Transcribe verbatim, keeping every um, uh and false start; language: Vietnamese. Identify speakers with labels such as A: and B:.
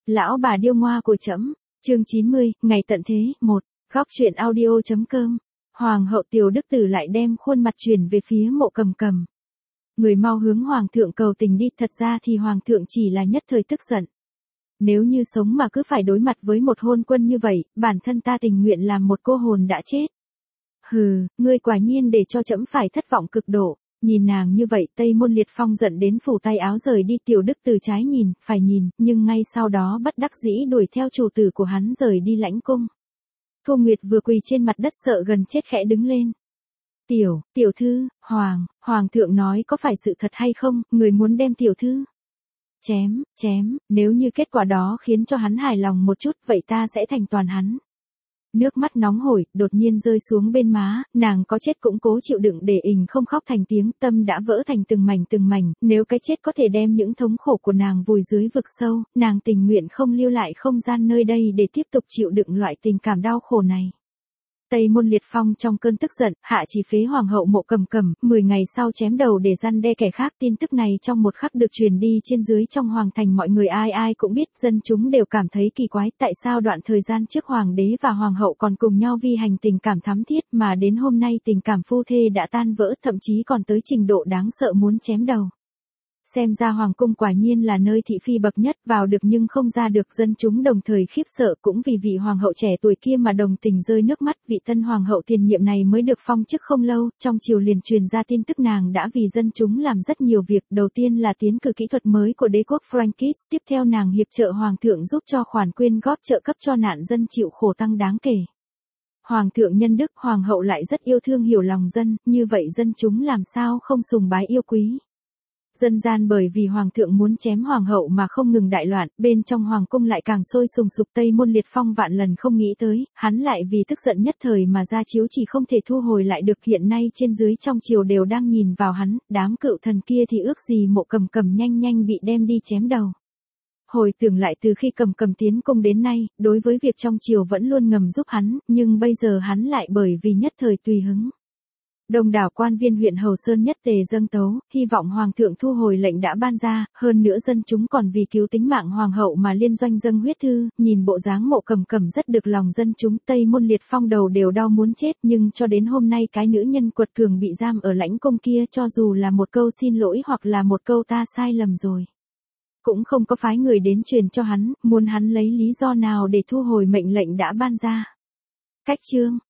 A: Lão bà điêu ngoa của trẫm, chương chín mươi, ngày tận thế, một, góc truyện audio.com. Hoàng hậu Tiểu Đức Tử lại đem khuôn mặt chuyển về phía Mộ Cầm Cầm. Người mau hướng hoàng thượng cầu tình đi, thật ra thì hoàng thượng chỉ là nhất thời tức giận. Nếu như sống mà cứ phải đối mặt với một hôn quân như vậy, bản thân ta tình nguyện làm một cô hồn đã chết. Hừ, ngươi quả nhiên để cho trẫm phải thất vọng cực độ. Nhìn nàng như vậy, Tây Môn Liệt Phong giận đến phủ tay áo rời đi. Tiểu Đức Từ trái nhìn, phải nhìn, nhưng ngay sau đó bất đắc dĩ đuổi theo chủ tử của hắn rời đi lãnh cung. Thu Nguyệt vừa quỳ trên mặt đất sợ gần chết khẽ đứng lên. Tiểu, tiểu thư, hoàng, hoàng thượng nói có phải sự thật hay không, người muốn đem tiểu thư chém, chém, nếu như kết quả đó khiến cho hắn hài lòng một chút, vậy ta sẽ thành toàn hắn. Nước mắt nóng hổi, đột nhiên rơi xuống bên má, nàng có chết cũng cố chịu đựng để ình không khóc thành tiếng, tâm đã vỡ thành từng mảnh từng mảnh, nếu cái chết có thể đem những thống khổ của nàng vùi dưới vực sâu, nàng tình nguyện không lưu lại không gian nơi đây để tiếp tục chịu đựng loại tình cảm đau khổ này. Tây Môn Liệt Phong trong cơn tức giận, hạ chỉ phế hoàng hậu Mộ Cầm Cầm, mười ngày sau chém đầu để răn đe kẻ khác. Tin tức này trong một khắc được truyền đi trên dưới trong hoàng thành, mọi người ai ai cũng biết, dân chúng đều cảm thấy kỳ quái, tại sao đoạn thời gian trước hoàng đế và hoàng hậu còn cùng nhau vi hành tình cảm thắm thiết, mà đến hôm nay tình cảm phu thê đã tan vỡ, thậm chí còn tới trình độ đáng sợ muốn chém đầu. Xem ra hoàng cung quả nhiên là nơi thị phi bậc nhất, vào được nhưng không ra được, dân chúng đồng thời khiếp sợ, cũng vì vị hoàng hậu trẻ tuổi kia mà đồng tình rơi nước mắt. Vị tân hoàng hậu tiền nhiệm này mới được phong chức không lâu, trong triều liền truyền ra tin tức nàng đã vì dân chúng làm rất nhiều việc, đầu tiên là tiến cử kỹ thuật mới của đế quốc Frankis, tiếp theo nàng hiệp trợ hoàng thượng giúp cho khoản quyên góp trợ cấp cho nạn dân chịu khổ tăng đáng kể. Hoàng thượng nhân đức, hoàng hậu lại rất yêu thương hiểu lòng dân, như vậy dân chúng làm sao không sùng bái yêu quý. Dân gian bởi vì hoàng thượng muốn chém hoàng hậu mà không ngừng đại loạn, bên trong hoàng cung lại càng sôi sùng sục. Tây Môn Liệt Phong vạn lần không nghĩ tới, hắn lại vì tức giận nhất thời mà ra chiếu chỉ không thể thu hồi lại được. Hiện nay trên dưới trong triều đều đang nhìn vào hắn, đám cựu thần kia thì ước gì Mộ Cầm Cầm nhanh nhanh bị đem đi chém đầu. Hồi tưởng lại từ khi Cầm Cầm tiến cung đến nay, đối với việc trong triều vẫn luôn ngầm giúp hắn, nhưng bây giờ hắn lại bởi vì nhất thời tùy hứng. Đông đảo quan viên huyện Hầu Sơn nhất tề dâng tấu, hy vọng hoàng thượng thu hồi lệnh đã ban ra, hơn nữa dân chúng còn vì cứu tính mạng hoàng hậu mà liên doanh dâng huyết thư. Nhìn bộ dáng Mộ Cầm Cầm rất được lòng dân chúng, Tây Môn Liệt Phong đầu đều đau muốn chết, nhưng cho đến hôm nay cái nữ nhân quật cường bị giam ở lãnh cung kia, cho dù là một câu xin lỗi hoặc là một câu ta sai lầm rồi, cũng không có phái người đến truyền cho hắn, muốn hắn lấy lý do nào để thu hồi mệnh lệnh đã ban ra. Cách chương